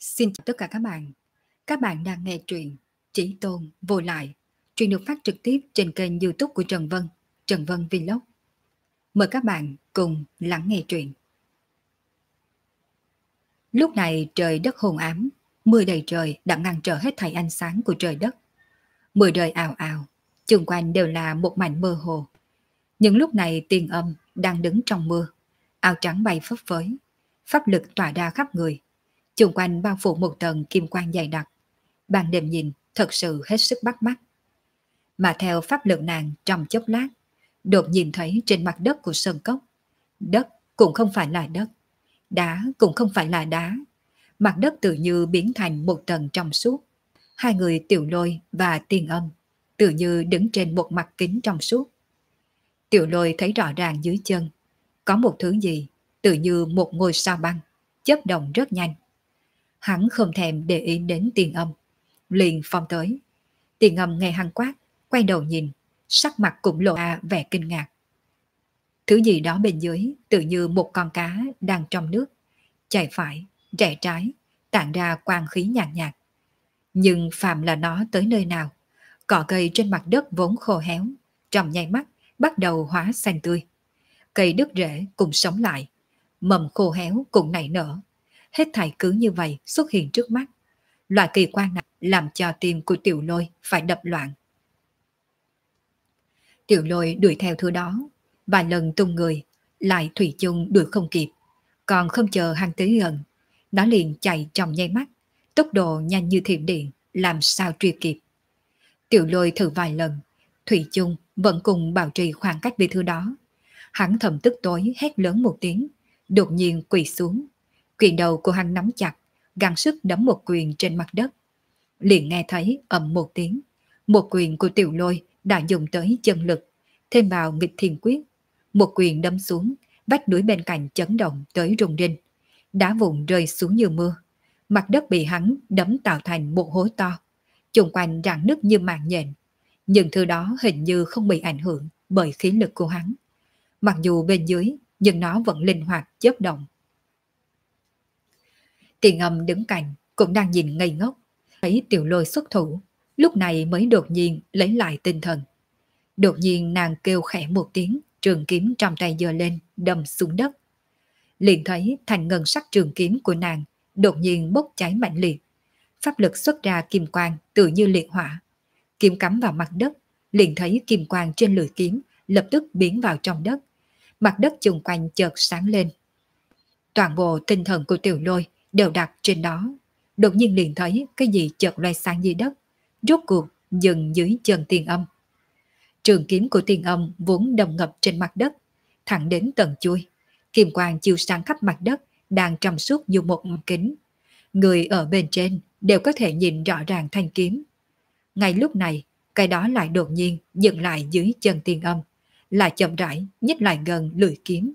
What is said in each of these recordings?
Xin chào tất cả các bạn. Các bạn đang nghe truyện Chỉ Tôn Vô Lại. Truyện được phát trực tiếp trên kênh YouTube của Trần Vân Vlog. Mời các bạn cùng lắng nghe truyện. Lúc này trời đất hôn ám, mưa đầy trời đã ngăn trở hết thảy ánh sáng của trời đất. Mưa rơi ào ào, xung quanh đều là một mảnh mơ hồ. Những lúc này Tiên Âm đang đứng trong mưa, áo trắng bay phấp phới, pháp lực tỏa ra khắp người. Xung quanh bao phủ một tầng kim quang dày đặc. Ban đêm nhìn thật sự hết sức bắt mắt. Mà theo pháp lực nàng trong chốc lát, đột nhìn thấy trên mặt đất của sơn cốc, đất cũng không phải là đất, đá cũng không phải là đá, mặt đất tự như biến thành một tầng trong suốt. Hai người Tiểu Lôi và Tiên Âm tự như đứng trên một mặt kính trong suốt. Tiểu Lôi thấy rõ ràng dưới chân có một thứ gì tự như một ngôi sao băng chớp động rất nhanh. Hắn không thèm để ý đến Tiên Âm, liền phong tới. Tiên Âm nghe hắn quát, quay đầu nhìn, sắc mặt cũng lộ ra vẻ kinh ngạc. Thứ gì đó bên dưới tự như một con cá đang trong nước, chạy phải, rẽ trái, tản ra quang khí nhàn nhạt. Nhưng phàm là nó tới nơi nào, cỏ cây trên mặt đất vốn khô héo, trong nháy mắt bắt đầu hóa xanh tươi. Cây đứt rễ cũng sống lại, mầm khô héo cũng nảy nở. Hết thảy cứ như vậy xuất hiện trước mắt. Loại kỳ quan này làm cho tim của Tiểu Lôi phải đập loạn. Tiểu Lôi đuổi theo thứ đó, vài lần tung người, lại thủy chung đuổi không kịp. Còn không chờ hắn tới gần, nó liền chạy trong nháy mắt, tốc độ nhanh như thiểm điện, làm sao truy kịp. Tiểu Lôi thử vài lần, thủy chung vẫn cùng bảo trì khoảng cách với thứ đó. Hắn thầm tức tối hét lớn một tiếng, đột nhiên quỳ xuống. Quyền đầu của hắn nắm chặt, gắng sức đấm một quyền trên mặt đất. Liền nghe thấy ầm một tiếng, một quyền của Tiểu Lôi đã dùng tới chân lực, thêm vào nghịch thiên quyết. Một quyền đâm xuống, vách núi bên cạnh chấn động tới rung rinh. Đá vụn rơi xuống như mưa. Mặt đất bị hắn đấm tạo thành một hố to. Xung quanh rạn nứt như mạng nhện. Nhưng thứ đó hình như không bị ảnh hưởng bởi khí lực của hắn. Mặc dù bên dưới, nhưng nó vẫn linh hoạt chớp động. Tiền Âm đứng cạnh cũng đang nhìn ngây ngốc, thấy Tiểu Lôi xuất thủ, lúc này mới đột nhiên lấy lại tinh thần. Đột nhiên nàng kêu khẽ một tiếng, trường kiếm trong tay giơ lên, đâm xuống đất. Liền thấy thành ngân sắc trường kiếm của nàng đột nhiên bốc cháy mạnh liệt. Pháp lực xuất ra kim quang tự như liệt hỏa. Kiếm cắm vào mặt đất, liền thấy kim quang trên lưỡi kiếm lập tức biến vào trong đất. Mặt đất xung quanh chợt sáng lên. Toàn bộ tinh thần của Tiểu Lôi đều đặt trên đó. Đột nhiên liền thấy cái gì chợt loay sang dưới đất, rốt cuộc dừng dưới chân Tiên Âm. Trường kiếm của Tiên Âm vốn đâm ngập trên mặt đất, thẳng đến tận chui. Kim quang chiếu sáng khắp mặt đất, đang trong suốt như một mặt kính. Người ở bên trên đều có thể nhìn rõ ràng thanh kiếm. Ngay lúc này, cái đó lại đột nhiên dừng lại dưới chân Tiên Âm, lại chậm rãi nhích lại gần lưỡi kiếm.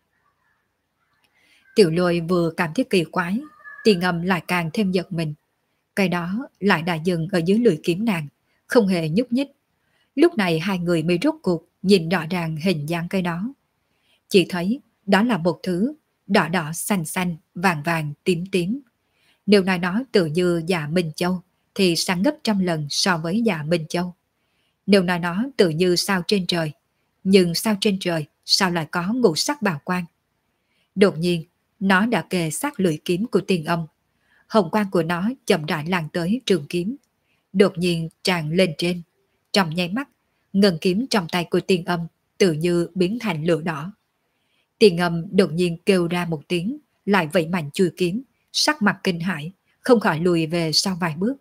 Tiểu Lôi vừa cảm thấy kỳ quái, Tiên Âm lại càng thêm giật mình. Cái đó lại đã dừng ở dưới lưỡi kiếm nàng, không hề nhúc nhích. Lúc này hai người mới rốt cuộc nhìn rõ ràng hình dáng cái đó. Chỉ thấy đó là một thứ đỏ đỏ xanh xanh, vàng vàng tím tím. Nếu nói nó tự như dạ Minh Châu thì sáng gấp trăm lần so với dạ Minh Châu. Nếu nói nó tự như sao trên trời, nhưng sao trên trời sao lại có ngũ sắc bào quang. Đột nhiên nó đã kề sát lưỡi kiếm của Tiên Âm. Hồng quang của nó chậm rãi lan tới trường kiếm, đột nhiên tràn lên trên. Trong nháy mắt, ngân kiếm trong tay của Tiên Âm tự như biến thành lửa đỏ. Tiên Âm đột nhiên kêu ra một tiếng, lại vẫy mạnh chui kiếm, sắc mặt kinh hãi, không khỏi lùi về sau vài bước.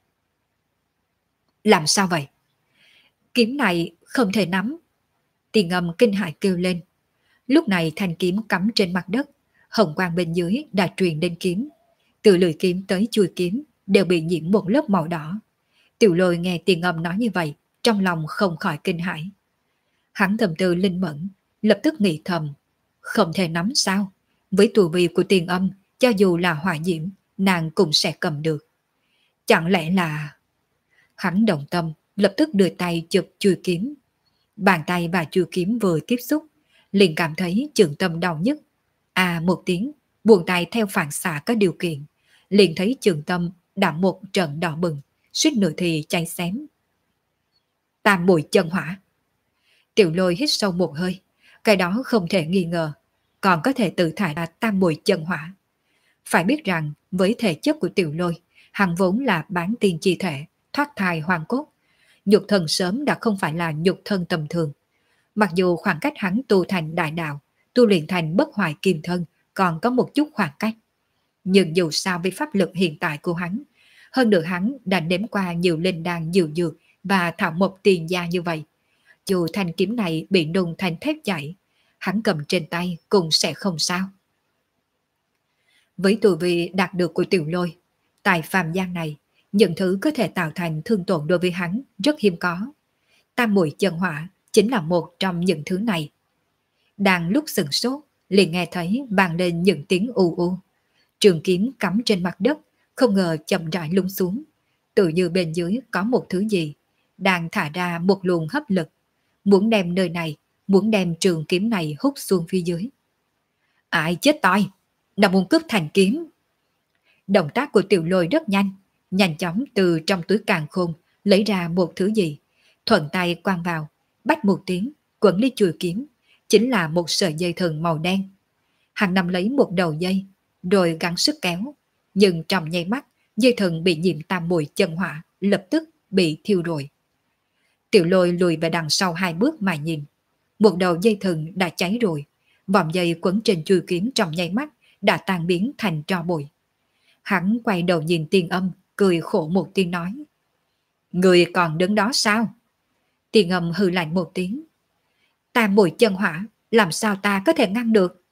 Làm sao vậy? Kiếm này không thể nắm. Tiên Âm kinh hãi kêu lên. Lúc này thanh kiếm cắm trên mặt đất, hồng quang bên dưới đã truyền đến kiếm. Từ lưỡi kiếm tới chui kiếm đều bị nhiễm một lớp màu đỏ. Tiểu Lôi nghe Tiên Âm nói như vậy, trong lòng không khỏi kinh hãi. Hắn thầm tư linh mẫn, lập tức nghĩ thầm, không thể nắm sao? Với tu vi của Tiên Âm, cho dù là hỏa diễm, nàng cũng sẽ cầm được. Chẳng lẽ là... Hắn động tâm, lập tức đưa tay chụp chui kiếm. Bàn tay và chui kiếm vừa tiếp xúc, liền cảm thấy trường tâm đau nhức. À một tiếng, buông tay theo phản xạ có điều kiện, liền thấy Trường Tâm đã một trận đỏ bừng, suýt nữa thì cháy xém. Tam Muội chân hỏa. Tiểu Lôi hít sâu một hơi, cái đó không thể nghi ngờ, còn có thể tự thải ra tam muội chân hỏa. Phải biết rằng với thể chất của Tiểu Lôi, hắn vốn là bán tiên chi thể, thoát thai hoàng cốt, nhục thân sớm đã không phải là nhục thân tầm thường. Mặc dù khoảng cách hắn tu thành đại đạo, tu luyện thành bất hoại kim thân còn có một chút khoảng cách, nhưng dù sao với pháp lực hiện tại của hắn, hơn nữa hắn đã nếm qua nhiều linh đan nhiều dược và thảo mộc tiền gia như vậy, dù thanh kiếm này bị nung thành thép chảy, hắn cầm trên tay cũng sẽ không sao. Với tu vi đạt được của Tiểu Lôi, tại phàm gian này, những thứ có thể tạo thành thương tổn đối với hắn rất hiếm có. Tam muội chân hỏa chính là một trong những thứ này. Đang lúc sừng sốt, liền nghe thấy vang lên những tiếng u u. Trường kiếm cắm trên mặt đất, không ngờ chậm rãi lung xuống. Tự như bên dưới có một thứ gì, đang thả ra một luồng hấp lực, muốn đem nơi này, muốn đem trường kiếm này hút xuống phía dưới. Ai chết toi, nó muốn cướp thành kiếm. Động tác của Tiểu Lôi rất nhanh, nhanh chóng từ trong túi càn khôn lấy ra một thứ gì, thuận tay quăng vào, bách một tiếng, quấn lấy chuôi kiếm, chính là một sợi dây thừng màu đen. Hắn nắm lấy một đầu dây, rồi gắng sức kéo, nhưng trong nháy mắt, dây thừng bị nhiễm tam muội chân hỏa, lập tức bị thiêu rụi. Tiểu Lôi lùi về đằng sau 2 bước mà nhìn, một đầu dây thừng đã cháy rồi, vòng dây quấn trên chuôi kiếm trong nháy mắt đã tan biến thành tro bụi. Hắn quay đầu nhìn Tiên Âm, cười khổ một tiếng nói: Người còn đứng đó sao? Tiên Âm hừ lạnh một tiếng: Tam muội chân hỏa, làm sao ta có thể ngăn được?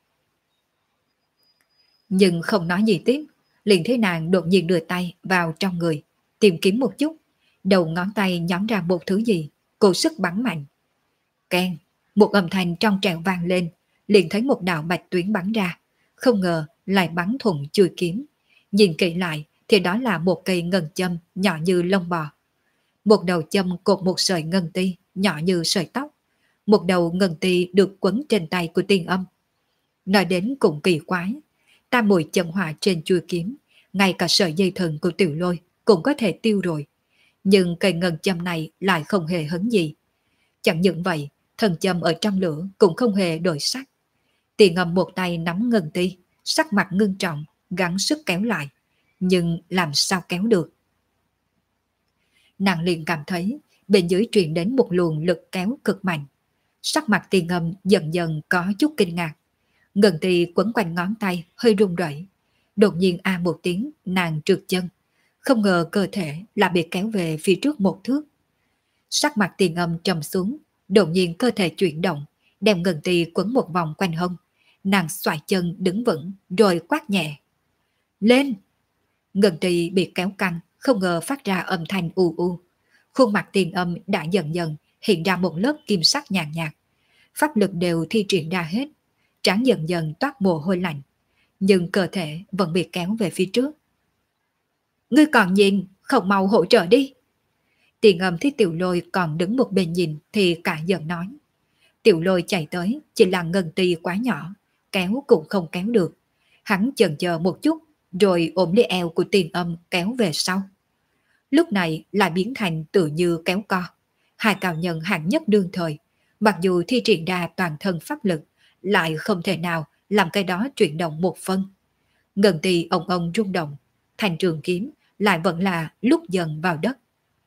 Nhưng không nói gì tiếp, liền thấy nàng đột nhiên đưa tay vào trong người, tìm kiếm một chút, đầu ngón tay nhắm ra một thứ gì, cố sức bắn mạnh. Keng, một âm thanh trong trẻo vang lên, liền thấy một đạo bạch tuyến bắn ra, không ngờ lại bắn thủng chuôi kiếm. Nhìn kỹ lại thì đó là một cây ngân châm nhỏ như lông bò. Một đầu châm cột một sợi ngân ti nhỏ như sợi tóc, một đầu ngân ti được quấn trên tay của Tiên Âm. Nói đến cũng kỳ quái, tam muội chân hỏa trên chuôi kiếm, ngay cả sợi dây thừng của Tiểu Lôi cũng có thể tiêu rồi, nhưng cây ngân châm này lại không hề hấn gì. Chẳng những vậy, thần châm ở trong lửa cũng không hề đổi sắc. Tiên Âm một tay nắm ngân ti, sắc mặt ngưng trọng, gắng sức kéo lại, nhưng làm sao kéo được? Nàng liền cảm thấy bên dưới truyền đến một luồng lực kéo cực mạnh. Sắc mặt Tiên Âm dần dần có chút kinh ngạc. Ngân ti quấn quanh ngón tay hơi run rẩy. Đột nhiên a một tiếng, nàng trượt chân, không ngờ cơ thể là bị kéo về phía trước một thước. Sắc mặt Tiên Âm trầm xuống, đột nhiên cơ thể chuyển động, đem ngân ti quấn một vòng quanh hông. Nàng xoay chân đứng vững rồi quát nhẹ: Lên! Ngân ti bị kéo căng, không ngờ phát ra âm thanh u u. Khuôn mặt Tiên Âm đã dần dần hiện ra một lớp kim sắc nhàn nhạt. Pháp lực đều thi triển ra hết, trán dần dần toát mồ hôi lạnh, nhưng cơ thể vẫn bị kéo về phía trước. Ngươi còn nhìn, không mau hỗ trợ đi. Tiên Âm thấy Tiểu Lôi còn đứng một bên nhìn thì cả giận nói. Tiểu Lôi chạy tới, chỉ là ngân ti quá nhỏ, kéo cũng không kéo được. Hắn chần chờ một chút, rồi ôm lấy eo của Tiên Âm kéo về sau. Lúc này lại biến thành tự như kéo co. Hai cao nhân hạng nhất đương thời, mặc dù thi triển ra toàn thân pháp lực, lại không thể nào làm cái đó chuyển động một phân. Ngân ti ông rung động, thành trường kiếm lại vẫn là lúc dần vào đất.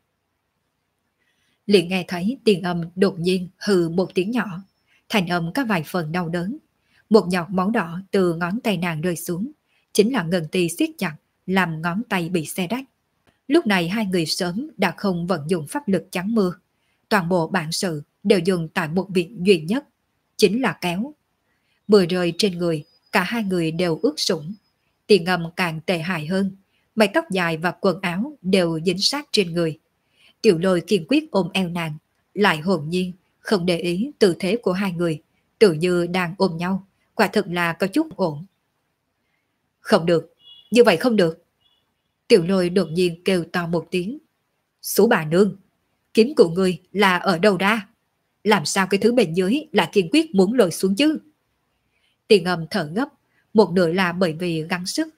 Liền nghe thấy Tiên Âm đột nhiên hừ một tiếng nhỏ, thành âm có vài phần đau đớn. Một giọt máu đỏ từ ngón tay nàng rơi xuống, chính là ngân ti siết chặt, làm ngón tay bị xé rách. Lúc này hai người sớm đã không vận dụng pháp lực chắn mưa, toàn bộ bản sự đều dùng tại một việc duy nhất, chính là kéo. Mưa rơi trên người, cả hai người đều ướt sũng. Tiên Âm càng tệ hại hơn, mái tóc dài và quần áo đều dính sát trên người. Tiểu Lôi kiên quyết ôm eo nàng, lại hồn nhiên, không để ý tư thế của hai người, tự như đang ôm nhau, quả thực là có chút ổn. Không được, như vậy không được. Tiểu Lôi đột nhiên kêu to một tiếng. Sú bà nương, kiếm của ngươi là ở đâu ra? Làm sao cái thứ bên dưới là kiên quyết muốn lội xuống chứ? Tiên Âm thở gấp, một nửa là bởi vì gắng sức,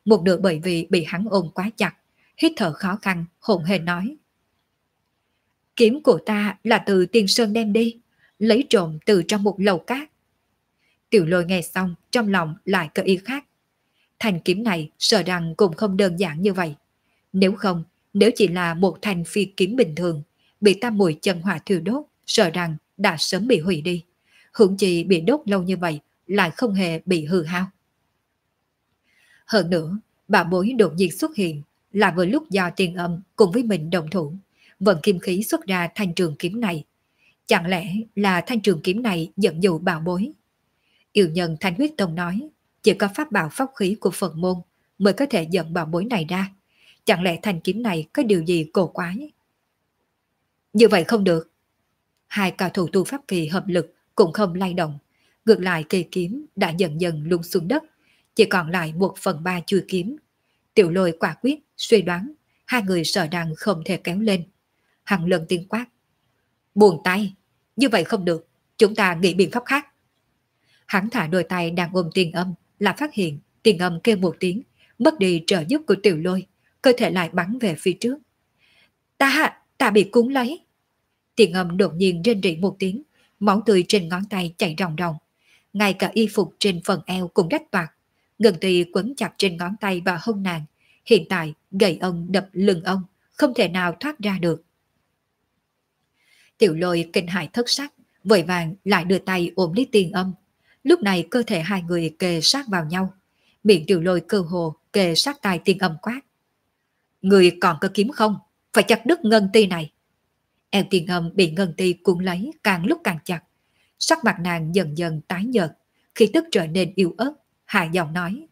một nửa bởi vì bị hắn ôm quá chặt, hít thở khó khăn, hồn hển nói. Kiếm của ta là từ Tiên Sơn đem đi, lấy trộm từ trong một lầu cát. Tiểu Lôi nghe xong, trong lòng lại có ý khác. Thanh kiếm này sợ rằng cũng không đơn giản như vậy. Nếu không, nếu chỉ là một thanh phi kiếm bình thường, bị tam mùi chân hỏa thiêu đốt, sợ rằng đã sớm bị hủy đi. Hưởng chi bị đốt lâu như vậy, lại không hề bị hư hao. Hơn nữa, bảo bối đột nhiên xuất hiện là vừa lúc do Tiền Âm cùng với mình đồng thủ, vận kim khí xuất ra thanh trường kiếm này. Chẳng lẽ là thanh trường kiếm này dẫn dụ bảo bối? Yêu nhân Thanh Huyết Tông nói, chỉ có pháp bảo pháp khí của Phật môn mới có thể dẫn bảo bối này ra. Chẳng lẽ thanh kiếm này có điều gì cổ quái? Như vậy không được. Hai cao thủ tu pháp kỳ hợp lực cũng không lay động. Ngược lại cây kiếm đã dần dần lung xuống đất, chỉ còn lại 1/3 chui kiếm. Tiểu Lôi quả quyết, suy đoán, hai người sợ rằng không thể kéo lên. Hắn lần tiếng quát. Buông tay, như vậy không được, chúng ta nghĩ biện pháp khác. Hắn thả đôi tay đang ôm Tiền Âm, là phát hiện Tiền Âm kêu một tiếng, mất đi trợ giúp của Tiểu Lôi, cơ thể lại bắn về phía trước. Ta bị cuốn lấy. Tiền Âm đột nhiên rên rỉ một tiếng, máu tươi trên ngón tay chảy ròng ròng. Ngay cả y phục trên phần eo cũng rách toạc, ngân tì quấn chặt trên ngón tay và hông nàng. Hiện tại gậy ông đập lưng ông, không thể nào thoát ra được. Tiểu Lôi kinh hãi thất sắc, vội vàng lại đưa tay ôm lấy Tiền Âm. Lúc này cơ thể hai người kề sát vào nhau, miệng Tiểu Lôi cơ hồ kề sát tai Tiền Âm quát. Người còn có kiếm không? Phải chặt đứt ngân ti này. Eo Tiền Âm bị ngân ti cuốn lấy càng lúc càng chặt. Sắc mặt nàng dần dần tái nhợt, khi tức trở nên yếu ớt, hạ giọng nói.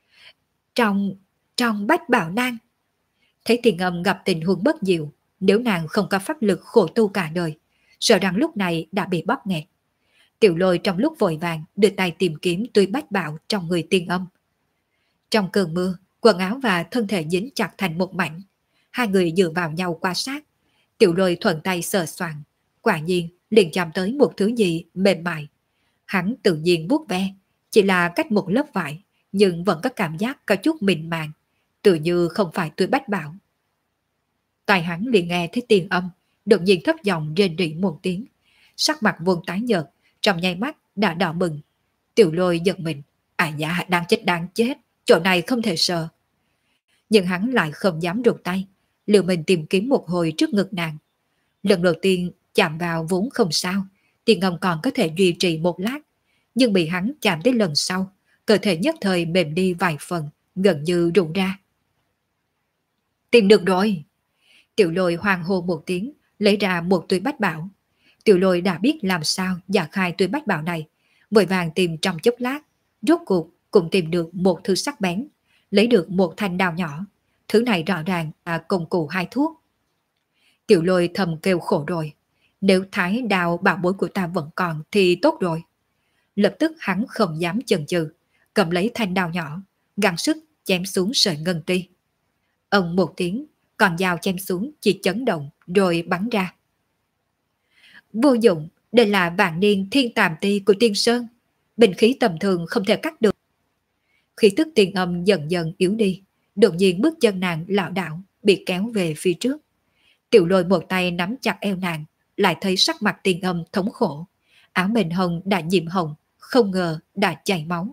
Trong bách bảo nang. Thấy Tiền Âm gặp tình huống bất diệu, nếu nàng không có pháp lực khổ tu cả đời, sợ rằng lúc này đã bị bóp nghẹt. Tiểu Lôi trong lúc vội vàng đưa tay tìm kiếm túi bách bảo trong người Tiền Âm. Trong cơn mưa, quần áo và thân thể dính chặt thành một mảnh. Hai người dựa vào nhau qua sát. Tiểu Lôi thuận tay sờ soạn, quả nhiên liền chạm tới một thứ gì mềm mại. Hắn tự nhiên vuốt ve, chỉ là cách một lớp vải, nhưng vẫn có cảm giác có chút mịn màng, tự như không phải túi bách bảo. Tai hắn liền nghe thấy Tiền Âm, đột nhiên thấp giọng rên rỉ một tiếng, sắc mặt vốn tái nhợt, trong nháy mắt đã đỏ bừng. Tiểu Lôi giật mình, dạ đáng chết, chỗ này không thể sờ. Nhưng hắn lại không dám rụt tay, liều mình tìm kiếm một hồi trước ngực nàng. Lần đầu tiên chạm vào vốn không sao, Tiền Âm còn có thể duy trì một lát, nhưng bị hắn chạm tới lần sau, cơ thể nhất thời mềm đi vài phần, gần như rụng ra. Tìm được rồi! Tiểu Lôi hoang hô một tiếng, lấy ra một túi bách bảo. Tiểu Lôi đã biết làm sao giả khai túi bách bảo này, vội vàng tìm trong chốc lát, rốt cuộc cũng tìm được một thứ sắc bén, lấy được một thanh đao nhỏ. Thứ này rõ ràng là công cụ hai thuốc. Tiểu Lôi thầm kêu khổ rồi, nếu thái đao bảo bối của ta vẫn còn thì tốt rồi. Lập tức hắn không dám chần chừ, cầm lấy thanh đao nhỏ, gắng sức chém xuống sợi ngân ti. Ông một tiếng, còn dao chém xuống chỉ chấn động rồi bắn ra. Vô dụng, đây là vạn niên thiên tàm ti của Tiên Sơn, bình khí tầm thường không thể cắt được. Khí tức Tiền Âm dần dần yếu đi, đột nhiên bước chân nàng lảo đảo, bị kéo về phía trước. Tiểu Lôi một tay nắm chặt eo nàng, lại thấy sắc mặt Tiền Âm thống khổ, áo mền hồng đã nhiễm hồng, không ngờ đã chảy máu.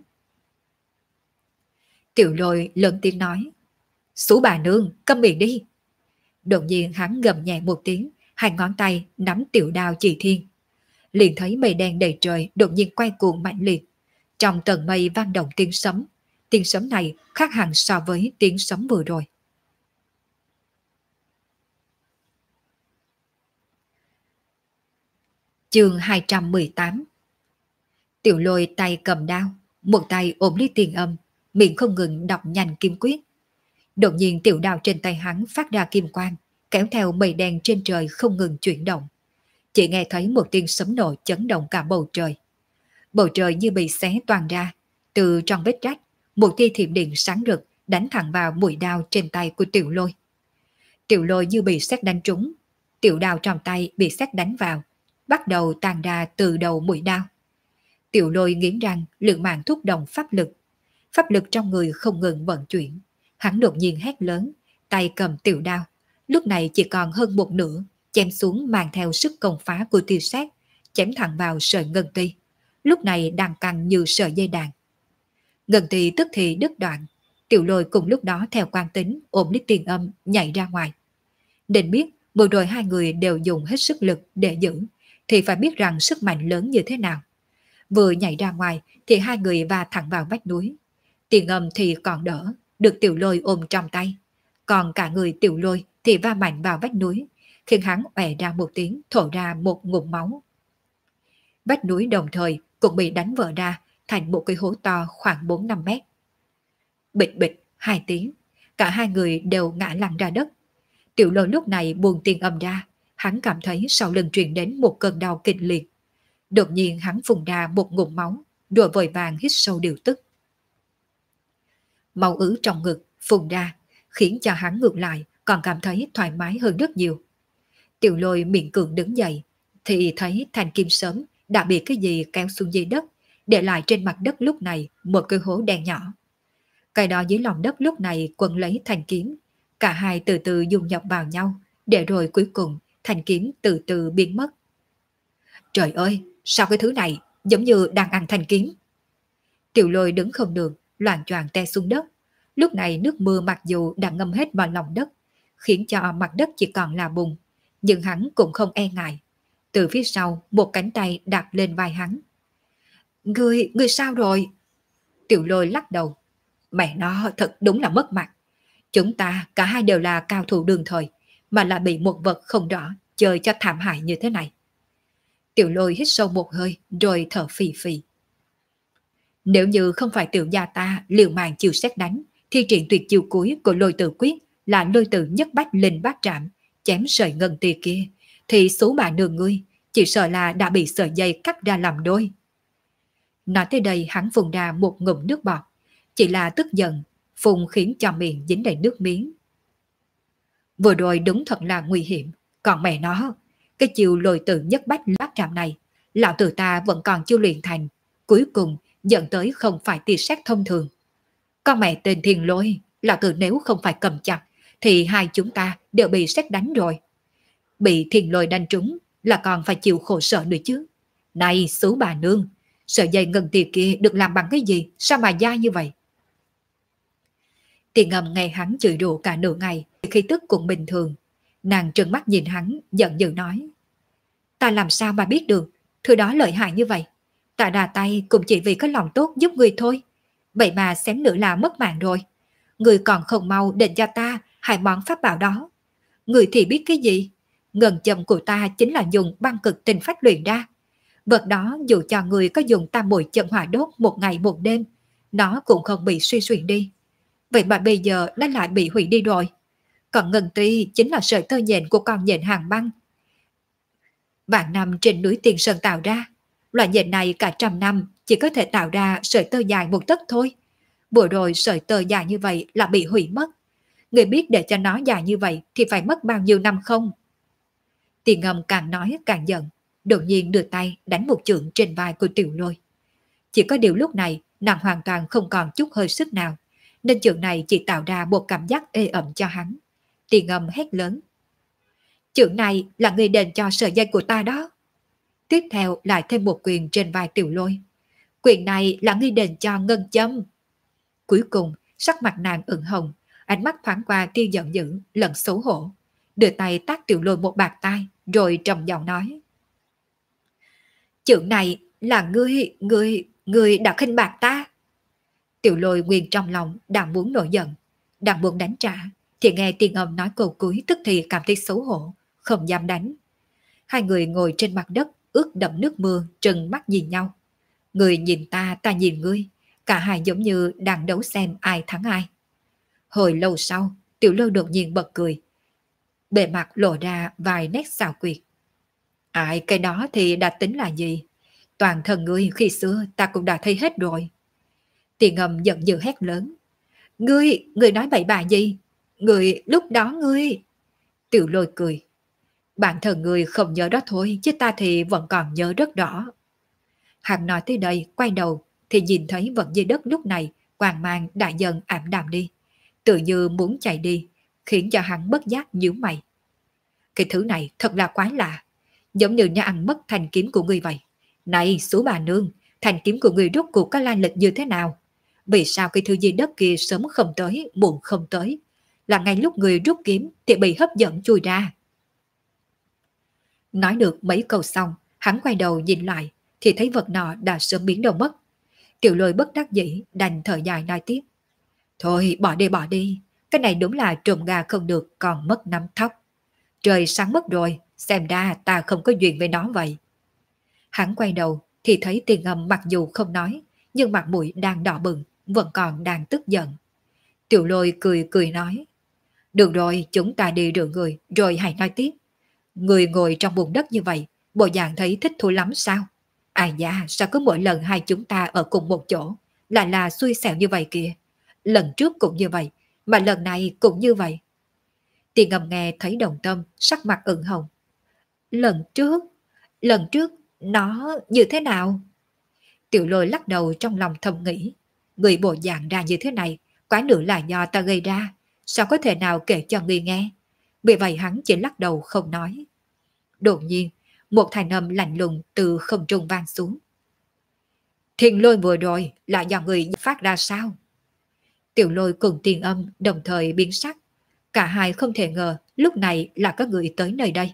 Tiểu Lôi lớn tiếng nói, Sú bà nương, câm miệng đi. Đột nhiên hắn gầm nhẹ một tiếng, hai ngón tay nắm tiểu đao chỉ thiên. Liền thấy mây đen đầy trời đột nhiên quay cuồng mạnh liệt. Trong tầng mây vang động tiếng sấm này khác hẳn so với tiếng sấm vừa rồi. Chương 218. Tiểu Lôi tay cầm đao, một tay ôm lấy Tiền Âm, miệng không ngừng đọc nhanh kim quyết. Đột nhiên tiểu đao trên tay hắn phát ra kim quang, kéo theo mây đen trên trời không ngừng chuyển động. Chỉ nghe thấy một tiếng sấm nổ chấn động cả bầu trời. Bầu trời như bị xé toang ra, từ trong vết rách, một tia thiểm điện sáng rực đánh thẳng vào mũi đao trên tay của Tiểu Lôi. Tiểu Lôi như bị sét đánh trúng, tiểu đao trong tay bị sét đánh vào, bắt đầu tan ra từ đầu mũi đao. Tiểu Lôi nghiến răng liều mạng thúc động pháp lực trong người không ngừng vận chuyển, Hắn đột nhiên hét lớn, tay cầm tiểu đao, lúc này chỉ còn hơn một nửa, chém xuống mang theo sức công phá của tiêu sát, chém thẳng vào sợi ngân ti, lúc này đang căng như sợi dây đàn. Ngân ti tức thì đứt đoạn, Tiểu Lôi cùng lúc đó theo quan tính ôm lấy Tiền Âm nhảy ra ngoài. Nên biết vừa rồi hai người đều dùng hết sức lực để giữ, thì phải biết rằng sức mạnh lớn như thế nào. Vừa nhảy ra ngoài thì hai người va thẳng vào vách núi. Tiền Âm thì còn đỡ, được Tiểu Lôi ôm trong tay. Còn cả người Tiểu Lôi thì va mạnh vào vách núi, khiến hắn òe ra một tiếng, thổ ra một ngụm máu. Vách núi đồng thời cũng bị đánh vỡ ra thành một cái hố to khoảng 4-5 mét. Bịch bịch, hai tiếng, cả hai người đều ngã lăn ra đất. Tiểu Lôi lúc này buông Tiền Âm ra, hắn cảm thấy sau lưng truyền đến một cơn đau kịch liệt. Đột nhiên hắn phun ra một ngụm máu, rồi vội vàng hít sâu điều tức. Máu ứ trong ngực phun ra, khiến cho hắn ngược lại còn cảm thấy thoải mái hơn rất nhiều. Tiểu Lôi miệng cường đứng dậy, thì thấy thanh kim sớm đã bị cái gì kéo xuống dưới đất, để lại trên mặt đất lúc này một cái hố đen nhỏ. Cái đó dưới lòng đất lúc này quấn lấy thanh kiếm, cả hai từ từ dung nhập vào nhau, để rồi cuối cùng thanh kiếm từ từ biến mất. Trời ơi, sao cái thứ này giống như đang ăn thanh kiếm? Tiểu Lôi đứng không được, loạng choạng té xuống đất. Lúc này nước mưa mặc dù đã ngâm hết vào lòng đất, khiến cho mặt đất chỉ còn là bùn, nhưng hắn cũng không e ngại. Từ phía sau, một cánh tay đặt lên vai hắn. Ngươi sao rồi? Tiểu Lôi lắc đầu. Mẹ nó thật đúng là mất mặt. Chúng ta cả hai đều là cao thủ đường thời, mà lại bị một vật không rõ chơi cho thảm hại như thế này. Tiểu Lôi hít sâu một hơi rồi thở phì phì. Nếu như không phải tiểu gia ta liều mạng chiều xét đánh, thì triển tuyệt chiêu cuối của Lôi Tử Quyết là Lôi Tử nhất bách linh bát trạm, chém sợi ngân tia kia, thì số bà nương ngươi chỉ sợ là đã bị sợi dây cắt ra làm đôi. Nói tới đây hắn phun ra một ngụm nước bọt, chỉ là tức giận, phun khiến cho miệng dính đầy nước miếng. Vừa rồi đúng thật là nguy hiểm, còn mẹ nó, cái chiều Lôi Tử nhất bách bát trạm này, lão tử ta vẫn còn chưa luyện thành, cuối cùng dẫn tới không phải tia sét thông thường. Con mẹ tên Thiên Lôi, lão tử nếu không phải cầm chặt, thì hai chúng ta đều bị sét đánh rồi. Bị Thiên Lôi đánh trúng là còn phải chịu khổ sở nữa chứ. Này xú bà nương, sợi dây ngân tia kia được làm bằng cái gì, sao mà dai như vậy? Tiền Ngầm nghe hắn chửi rủa cả nửa ngày, khi tức cũng bình thường. Nàng trừng mắt nhìn hắn, giận dữ nói. Ta làm sao mà biết được, thứ đó lợi hại như vậy. Ta ra tay cũng chỉ vì có lòng tốt giúp người thôi. Vậy mà xém nữa là mất mạng rồi. Người còn không mau định cho ta hai món pháp bảo đó. Người thì biết cái gì? Ngân châm của ta chính là dùng băng cực tinh phách luyện ra. Vật đó dù cho người có dùng tam muội chân hỏa đốt một ngày một đêm, nó cũng không bị suy xuyển đi. Vậy mà bây giờ nó lại bị hủy đi rồi. Còn ngân ti chính là sợi tơ nhện của con nhện hàng băng. Vạn năm trên núi Tiền Sơn tạo ra. Loại nhện này cả trăm năm chỉ có thể tạo ra sợi tơ dài một tấc thôi. Vừa rồi sợi tơ dài như vậy là bị hủy mất. Người biết để cho nó dài như vậy thì phải mất bao nhiêu năm không? Tiền Ngầm càng nói càng giận, đột nhiên đưa tay đánh một chưởng trên vai của Tiểu Lôi. Chỉ có điều lúc này nàng hoàn toàn không còn chút hơi sức nào, nên chưởng này chỉ tạo ra một cảm giác ê ẩm cho hắn. Tiền Ngầm hét lớn. Chưởng này là người đền cho sợi dây của ta đó. Tiếp theo lại thêm một quyền trên vai Tiểu Lôi. Quyền này là người đền cho ngân châm. Cuối cùng sắc mặt nàng ửng hồng, ánh mắt thoáng qua tia giận dữ lẫn xấu hổ, đưa tay tát Tiểu Lôi một bạt tai, rồi trầm giọng nói. Chưởng này là ngươi đã khinh bạc ta. Tiểu Lôi nguyên trong lòng đang muốn nổi giận, đang muốn đánh trả, thì nghe Tiên Âm nói câu cuối tức thì cảm thấy xấu hổ, không dám đánh. Hai người ngồi trên mặt đất ướt đẫm nước mưa, trừng mắt nhìn nhau. Người nhìn ta, ta nhìn ngươi, cả hai giống như đang đấu xem ai thắng ai. Hồi lâu sau, Tiểu Lôi đột nhiên bật cười, bề mặt lộ ra vài nét xào quyệt. Ai cái đó thì đã tính là gì? Toàn thân ngươi khi xưa ta cũng đã thấy hết rồi. Tiền Âm giận dữ hét lớn. Ngươi nói bậy bạ gì? Lúc đó ngươi... Tiểu Lôi cười. Bản thân ngươi không nhớ đó thôi, chứ ta thì vẫn còn nhớ rất rõ. Hắn nói tới đây, quay đầu, thì nhìn thấy vật dưới đất lúc này, quang mang đã dần ảm đạm đi. tự như muốn chạy đi, khiến cho hắn bất giác nhíu mày. Cái thứ này thật là quái lạ, giống như nó ăn mất thanh kiếm của ngươi vậy. Này số bà nương, thanh kiếm của ngươi rốt cuộc có lai lịch như thế nào? Vì sao cái thứ di đất kia sớm không tới, muộn không tới? Là ngay lúc người rút kiếm thì bị hấp dẫn chui ra. Nói được mấy câu xong, hắn quay đầu nhìn lại, thì thấy vật nọ đã sớm biến đâu mất. Tiểu Lôi bất đắc dĩ đành thở dài nói tiếp. Thôi bỏ đi, cái này đúng là trộm gà không được còn mất nắm thóc. Trời sáng mất rồi, xem ra ta không có duyên với nó vậy. Hắn quay đầu thì thấy Tiền Âm mặc dù không nói, nhưng mặt mũi đang đỏ bừng, vẫn còn đang tức giận. Tiểu Lôi cười cười nói. Được rồi, chúng ta đi rửa người, rồi hãy nói tiếp. Người ngồi trong bùn đất như vậy, bộ dạng thấy thích thú lắm sao? Ai da, sao cứ mỗi lần hai chúng ta ở cùng một chỗ, lại là xui xẻo như vậy kìa. Lần trước cũng như vậy, mà lần này cũng như vậy. Tiền Ngầm nghe thấy Đồng Tâm, sắc mặt ửng hồng. Lần trước, nó như thế nào? Tiểu Lôi lắc đầu trong lòng thầm nghĩ. Người bộ dạng ra như thế này, quá nữa là do ta gây ra, sao có thể nào kể cho người nghe? Vì vậy hắn chỉ lắc đầu không nói. Đột nhiên, một thanh âm lạnh lùng từ không trung vang xuống. Thiên Lôi vừa rồi là do người phát ra sao? Tiểu Lôi cùng Tiền Âm đồng thời biến sắc. Cả hai không thể ngờ lúc này là có người tới nơi đây.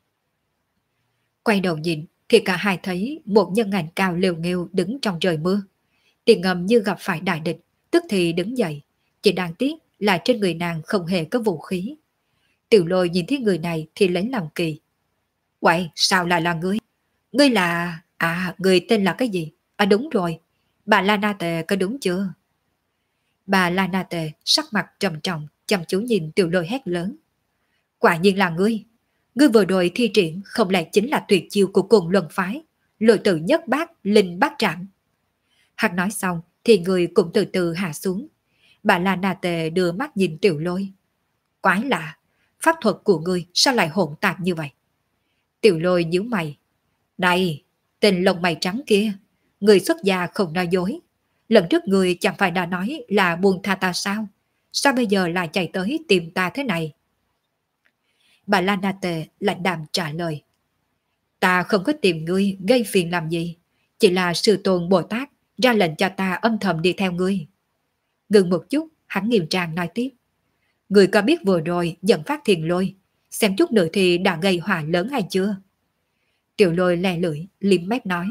Quay đầu nhìn thì cả hai thấy một nhân ảnh cao liều nghêu đứng trong trời mưa. Tiền Âm như gặp phải đại địch, tức thì đứng dậy. Chỉ đáng tiếc là trên người nàng không hề có vũ khí. Tiểu Lôi nhìn thấy người này thì lấy làm kỳ. Vậy sao lại là ngươi? Ngươi là... À, người tên là cái gì? À đúng rồi, bà La Na Tề có đúng chưa? Bà La Na Tề sắc mặt trầm trọng, chăm chú nhìn Tiểu Lôi hét lớn. Quả nhiên là ngươi. Ngươi vừa rồi thi triển không lẽ chính là tuyệt chiêu của cùng luân phái, lôi tử nhất bát, linh bát trảm. Hắn nói xong thì người cũng từ từ hạ xuống. Bà La Na Tề đưa mắt nhìn Tiểu Lôi. Quái lạ, pháp thuật của ngươi sao lại hỗn tạp như vậy? Tiểu Lôi nhíu mày. Này, tên lông mày trắng kia, người xuất gia không nói dối. Lần trước người chẳng phải đã nói là buông tha ta sao? Sao bây giờ lại chạy tới tìm ta thế này? Bà La Na Tề lạnh đạm trả lời. Ta không có tìm ngươi gây phiền làm gì. Chỉ là sư tôn Bồ Tát ra lệnh cho ta âm thầm đi theo ngươi. Ngừng một chút, hắn nghiêm trang nói tiếp. Ngươi có biết vừa rồi dẫn phát Thiền Lôi, xem chút nữa thì đã gây họa lớn hay chưa? Tiểu Lôi lè lưỡi, liếm mép nói.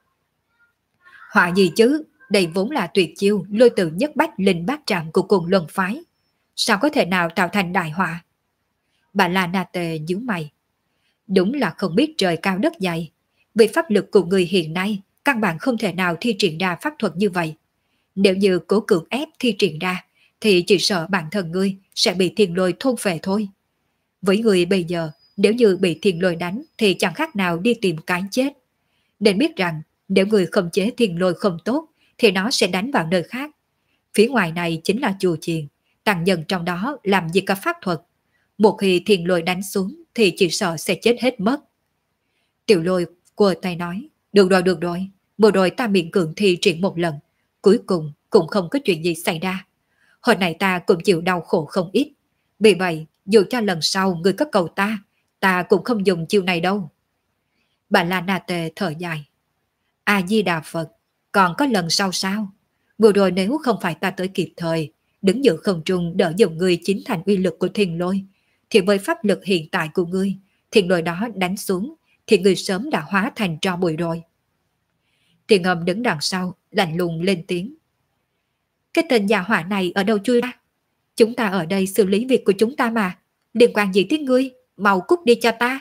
Họa gì chứ, đây vốn là tuyệt chiêu lôi tử nhất bách linh bát trạm của cùng luân phái. Sao có thể nào tạo thành đại họa? Bà La Na Tề nhíu mày. Đúng là không biết trời cao đất dày. Vì pháp lực của người hiện nay, căn bản không thể nào thi triển ra pháp thuật như vậy. Nếu như cố cưỡng ép thi triển ra, thì chỉ sợ bản thân ngươi sẽ bị Thiền Lôi thôn phệ thôi. Với người bây giờ, nếu như bị Thiền Lôi đánh thì chẳng khác nào đi tìm cái chết. Nên biết rằng, nếu người không chế Thiền Lôi không tốt, thì nó sẽ đánh vào nơi khác. Phía ngoài này chính là chùa chiền, tăng nhân trong đó làm gì có pháp thuật. Một khi Thiền Lôi đánh xuống thì chỉ sợ sẽ chết hết mất. Tiểu Lôi quơ tay nói, được rồi, vừa rồi ta miễn cưỡng thi triển một lần, cuối cùng cũng không có chuyện gì xảy ra. Hồi này ta cũng chịu đau khổ không ít, vì vậy dù cho lần sau người có cầu ta cũng không dùng chiêu này đâu. Bà La Na Tề thở dài. A-di-đà Phật, còn có lần sau sao? Vừa rồi nếu không phải ta tới kịp thời, đứng giữa không trung đỡ dùng ngươi chính thành uy lực của Thiền Lôi, thì với pháp lực hiện tại của ngươi, Thiền Lôi đó đánh xuống, thì ngươi sớm đã hóa thành tro bụi rồi. Tiền Âm đứng đằng sau, lạnh lùng lên tiếng. Cái tên già hỏa này ở đâu chui ra? Chúng ta ở đây xử lý việc của chúng ta mà, liên quan gì tới ngươi, mau cút đi cho ta.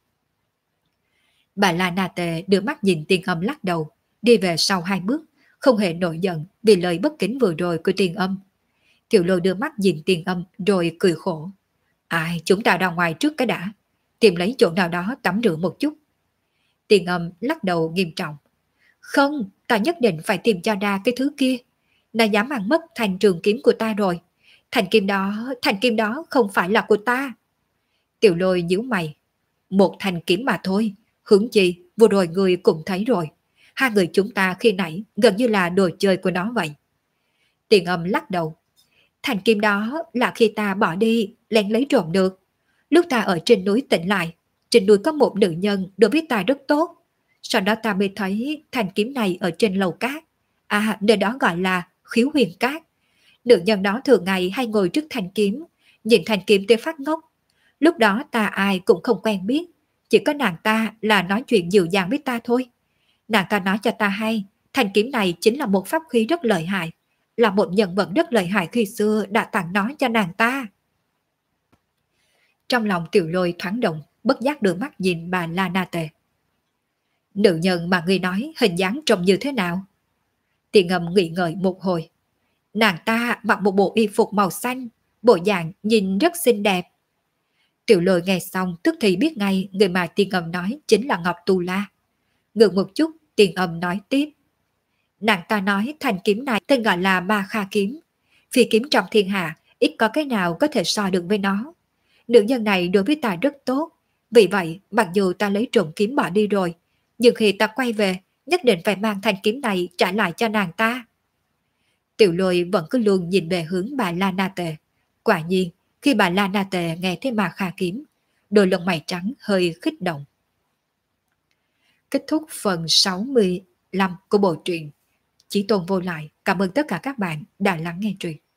Bà La Na Tề đưa mắt nhìn Tiền Âm lắc đầu, đi về sau 2 bước, không hề nổi giận vì lời bất kính vừa rồi của Tiền Âm. Tiểu Lôi đưa mắt nhìn Tiền Âm rồi cười khổ. Ai, chúng ta ra ngoài trước cái đã, tìm lấy chỗ nào đó tắm rửa một chút. Tiền Âm lắc đầu nghiêm trọng. Không, ta nhất định phải tìm cho ra cái thứ kia. Nó dám ăn mất thành trường kiếm của ta rồi. Thành kim đó không phải là của ta. Tiểu Lôi nhíu mày. Một thanh kiếm mà thôi, hướng chi vừa rồi người cũng thấy rồi. Hai người chúng ta khi nãy gần như là đồ chơi của nó vậy. Tiền Âm lắc đầu. Thanh kiếm đó là khi ta bỏ đi, lén lấy trộm được. Lúc ta ở trên núi tỉnh lại, trên núi có một nữ nhân đối với ta rất tốt. Sau đó ta mới thấy thanh kiếm này ở trên lầu cát. À, nơi đó gọi là Khiếu Huyền Cát. Nữ nhân đó thường ngày hay ngồi trước thanh kiếm, nhìn thanh kiếm tới phát ngốc. Lúc đó ta ai cũng không quen biết, chỉ có nàng ta là nói chuyện dịu dàng với ta thôi. Nàng ta nói cho ta hay, thanh kiếm này chính là một pháp khí rất lợi hại, là một nhân vật rất lợi hại khi xưa đã tặng nó cho nàng ta. Trong lòng Tiểu Lôi thoáng động, bất giác đưa mắt nhìn bà La Na Tề. Nữ nhân mà ngươi nói hình dáng trông như thế nào? Tiền Ngầm nghĩ ngợi một hồi. Nàng ta mặc một bộ y phục màu xanh, bộ dạng nhìn rất xinh đẹp. Tiểu Lôi nghe xong tức thì biết ngay người mà Tiền Ngầm nói chính là Ngọc Tu La. Ngừng một chút, Tiền Âm nói tiếp. Nàng ta nói thanh kiếm này tên gọi là Ma Kha kiếm. Phi kiếm trong thiên hạ, ít có cái nào có thể so được với nó. Nữ nhân này đối với ta rất tốt. Vì vậy, mặc dù ta lấy trộm kiếm bỏ đi rồi, nhưng khi ta quay về, nhất định phải mang thanh kiếm này trả lại cho nàng ta. Tiểu Lôi vẫn cứ luôn nhìn về hướng bà La Na Tề. Quả nhiên, khi bà La Na Tề nghe thấy Ma Kha kiếm, đôi lông mày trắng hơi khích động. Kết thúc phần 65 của bộ truyện Chí Tôn Vô Lại. Cảm ơn tất cả các bạn đã lắng nghe truyện.